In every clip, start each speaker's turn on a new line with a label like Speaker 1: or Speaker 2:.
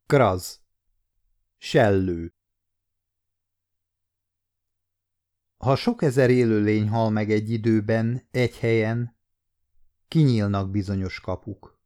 Speaker 1: Kraz. Sellő. Ha sok ezer élőlény hal meg egy időben, egy helyen, kinyílnak bizonyos kapuk.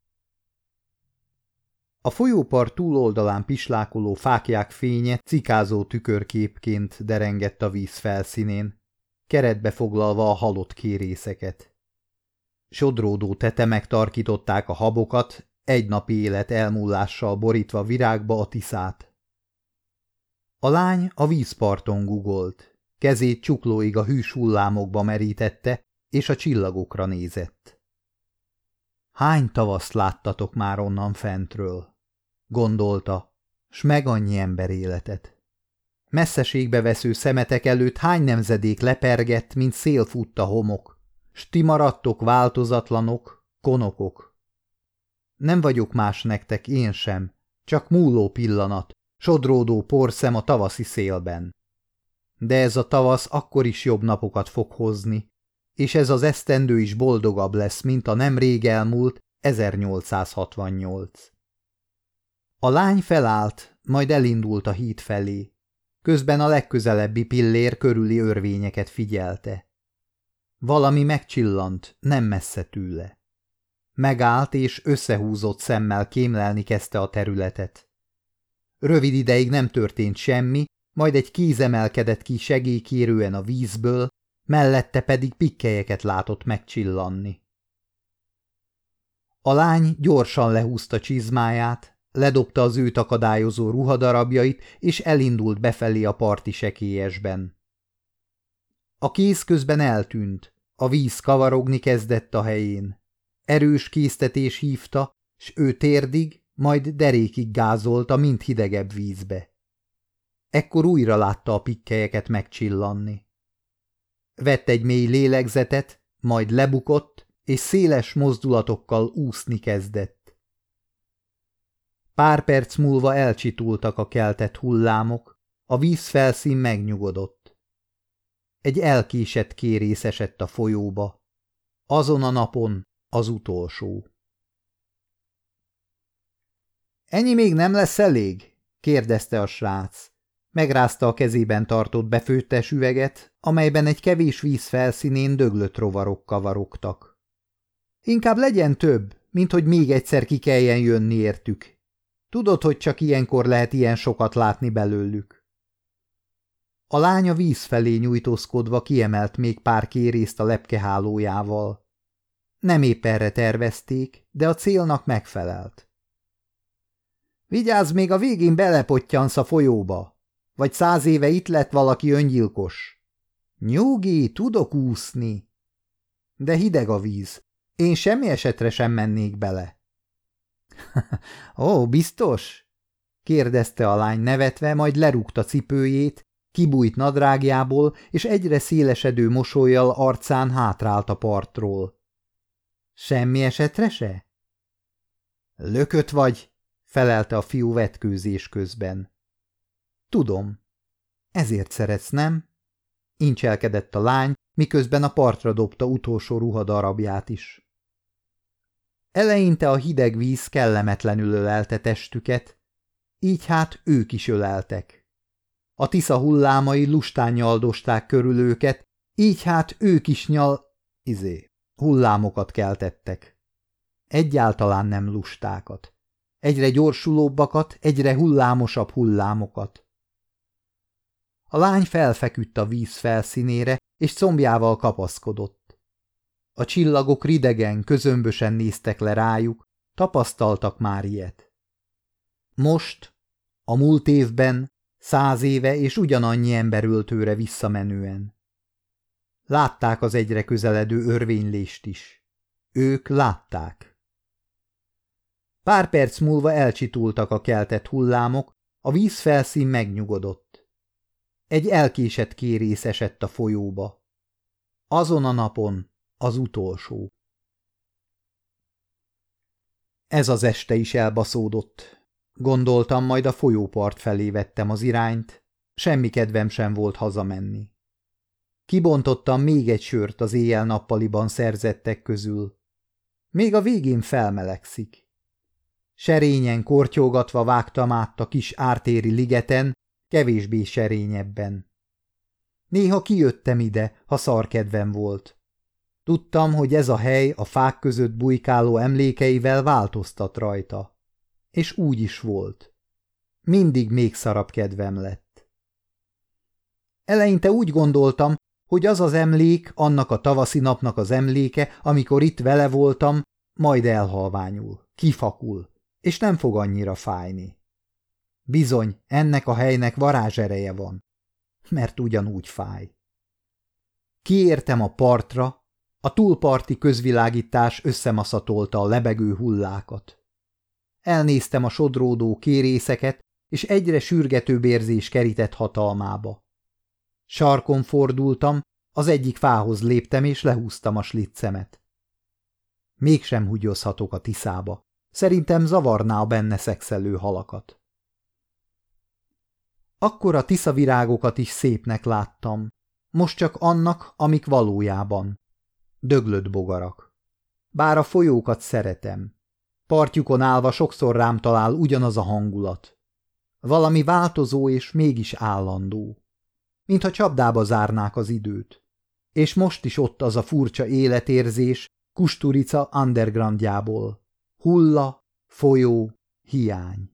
Speaker 1: A folyópart túloldalán pislákoló fáklyák fénye cikázó tükörképként derengett a víz felszínén, keretbe foglalva a halott kérészeket. Sodródó tetemek tarkították a habokat, egy napi élet elmúlással borítva virágba a Tiszát. A lány a vízparton gugolt, kezét csuklóig a hűs hullámokba merítette, és a csillagokra nézett. Hány tavaszt láttatok már onnan fentről? Gondolta, s meg annyi ember életet. Messzeségbe vesző szemetek előtt hány nemzedék lepergett, mint szélfutta homok, s ti maradtok változatlanok, konokok. Nem vagyok más nektek, én sem, csak múló pillanat, sodródó porszem a tavaszi szélben. De ez a tavasz akkor is jobb napokat fog hozni, és ez az esztendő is boldogabb lesz, mint a nemrég elmúlt 1868. A lány felállt, majd elindult a híd felé. Közben a legközelebbi pillér körüli örvényeket figyelte. Valami megcsillant, nem messze tőle. Megállt, és összehúzott szemmel kémlelni kezdte a területet. Rövid ideig nem történt semmi, majd egy kéz emelkedett ki segélykérően a vízből, mellette pedig pikkelyeket látott megcsillanni. A lány gyorsan lehúzta csizmáját, ledobta az őt akadályozó ruhadarabjait, és elindult befelé a parti sekélyesben. A kéz közben eltűnt, a víz kavarogni kezdett a helyén. Erős késztetés hívta, s ő térdig, majd derékig gázolt a mind hidegebb vízbe. Ekkor újra látta a pikkelyeket megcsillanni. Vett egy mély lélegzetet, majd lebukott, és széles mozdulatokkal úszni kezdett. Pár perc múlva elcsitultak a keltett hullámok, a vízfelszín megnyugodott. Egy elkésett kérész esett a folyóba. Azon a napon az utolsó. Ennyi még nem lesz elég? Kérdezte a srác. Megrázta a kezében tartott befőttes üveget, amelyben egy kevés víz felszínén döglött rovarok kavarogtak. Inkább legyen több, mint hogy még egyszer ki kelljen jönni értük. Tudod, hogy csak ilyenkor lehet ilyen sokat látni belőlük. A lány a víz felé nyújtózkodva kiemelt még pár kérészt a lepkehálójával. Nem épp erre tervezték, de a célnak megfelelt. Vigyázz, még a végén belepottyansz a folyóba. Vagy 100 éve itt lett valaki öngyilkos. Nyugi, tudok úszni. De hideg a víz. Én semmi esetre sem mennék bele. Ó, biztos? Kérdezte a lány nevetve, majd lerúgta cipőjét, kibújt nadrágjából, és egyre szélesedő mosollyal arcán hátrált a partról. Semmi esetre se? Lökött vagy, felelte a fiú vetkőzés közben. Tudom. Ezért szeretsz, nem? Incselkedett a lány, miközben a partra dobta utolsó ruhadarabját is. Eleinte a hideg víz kellemetlenül ölelte testüket, így hát ők is öleltek. A Tisza hullámai lustán nyaldosták körül őket, így hát ők is hullámokat keltettek. Egyáltalán nem lustákat. Egyre gyorsulóbbakat, egyre hullámosabb hullámokat. A lány felfeküdt a víz felszínére, és combjával kapaszkodott. A csillagok ridegen, közömbösen néztek le rájuk, tapasztaltak már ilyet. Most, a múlt évben, 100 éve és ugyanannyi emberöltőre visszamenően. Látták az egyre közeledő örvénylést is. Ők látták. Pár perc múlva elcsitultak a keltett hullámok, a vízfelszín megnyugodott. Egy elkésett kérész esett a folyóba. Azon a napon az utolsó. Ez az este is elbaszódott. Gondoltam, majd a folyópart felé vettem az irányt, semmi kedvem sem volt hazamenni. Kibontottam még egy sört az éjjel-nappaliban szerzettek közül. Még a végén felmelegszik. Serényen kortyolgatva vágtam át a kis ártéri ligeten, kevésbé serényebben. Néha kijöttem ide, ha szarkedvem volt. Tudtam, hogy ez a hely a fák között bujkáló emlékeivel változtat rajta. És úgy is volt. Mindig még szarabb kedvem lett. Eleinte úgy gondoltam, hogy az az emlék, annak a tavaszi napnak az emléke, amikor itt vele voltam, majd elhalványul, kifakul, és nem fog annyira fájni. Bizony, ennek a helynek varázsereje van, mert ugyanúgy fáj. Kiértem a partra, a túlparti közvilágítás összemaszatolta a lebegő hullákat. Elnéztem a sodródó kérészeket, és egyre sürgetőbb érzés kerített hatalmába. Sarkon fordultam, az egyik fához léptem, és lehúztam a slitzemet. Mégsem húgyozhatok a Tiszába. Szerintem zavarná a benne szexelő halakat. Akkor a tiszavirágokat is szépnek láttam. Most csak annak, amik valójában. Döglött bogarak. Bár a folyókat szeretem. Partjukon állva sokszor rám talál ugyanaz a hangulat. Valami változó és mégis állandó. Mintha csapdába zárnák az időt. És most is ott az a furcsa életérzés Kusturica undergroundjából. Hulla, folyó, hiány.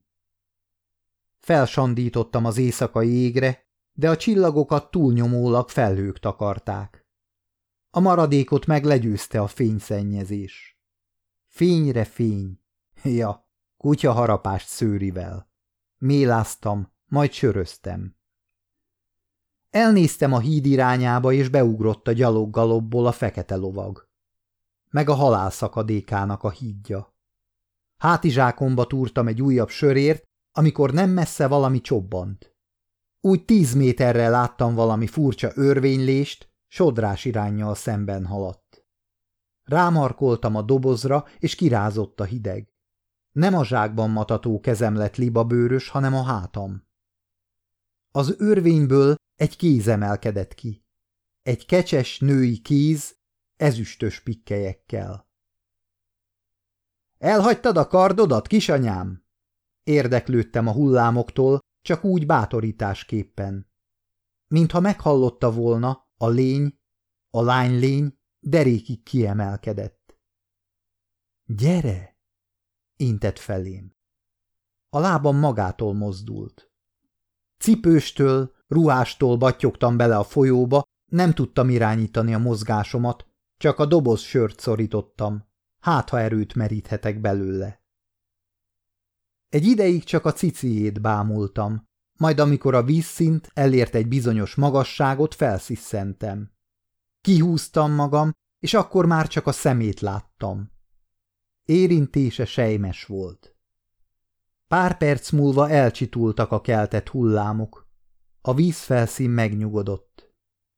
Speaker 1: Felsandítottam az éjszakai égre, de a csillagokat túlnyomólag felhők takarták. A maradékot meg legyőzte a fényszennyezés. Fényre fény. Ja, kutyaharapást szőrivel. Méláztam, majd söröztem. Elnéztem a híd irányába, és beugrott a gyaloggalobból a fekete lovag. Meg a halál szakadékának a hídja. Hátizsákomba túrtam egy újabb sörért, amikor nem messze valami csobbant. Úgy 10 méterre láttam valami furcsa örvénylést, sodrás iránnyal szemben haladt. Rámarkoltam a dobozra, és kirázott a hideg. Nem a zsákban matató kezem lett libabőrös, hanem a hátam. Az örvényből egy kéz emelkedett ki. Egy kecses női kéz, ezüstös pikkelyekkel. Elhagytad a kardodat, kisanyám? Érdeklődtem a hullámoktól, csak úgy bátorításképpen. Mintha meghallotta volna, a lánylény derékig kiemelkedett. Gyere! Intett felém. A lábam magától mozdult. Cipőstől, ruhástól battyogtam bele a folyóba, nem tudtam irányítani a mozgásomat, csak a doboz sört szorítottam, hát ha erőt meríthetek belőle. Egy ideig csak a ciciét bámultam, majd amikor a vízszint elért egy bizonyos magasságot, felszisszentem. Kihúztam magam, és akkor már csak a szemét láttam. Érintése sejmes volt. Pár perc múlva elcsitultak a keltett hullámok. A vízfelszín megnyugodott.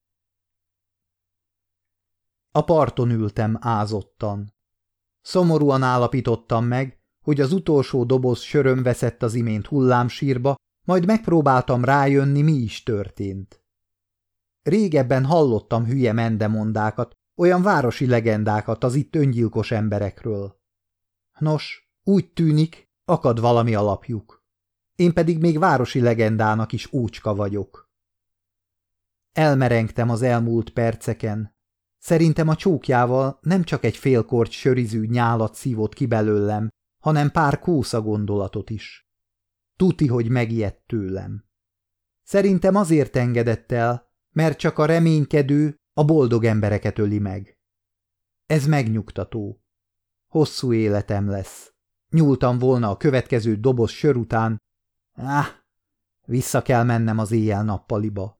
Speaker 1: A parton ültem ázottan. Szomorúan állapítottam meg, hogy az utolsó doboz söröm veszett az imént hullámsírba, majd megpróbáltam rájönni, mi is történt. Régebben hallottam hülye mendemondákat, olyan városi legendákat az itt öngyilkos emberekről. Nos, úgy tűnik, akad valami alapjuk. Én pedig még városi legendának is ócska vagyok. Elmerengtem az elmúlt perceken. Szerintem a csókjával nem csak egy félkorty sörizű nyálat szívott ki belőlem, hanem pár kósza gondolatot is. Tuti, hogy megijedt tőlem. Szerintem azért engedett el, mert csak a reménykedő, a boldog embereket öli meg. Ez megnyugtató. Hosszú életem lesz. Nyúltam volna a következő doboz sör után. Vissza kell mennem az éjjel-nappaliba.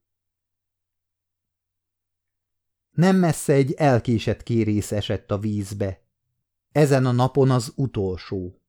Speaker 1: Nem messze egy elkésett kérész esett a vízbe. Ezen a napon az utolsó.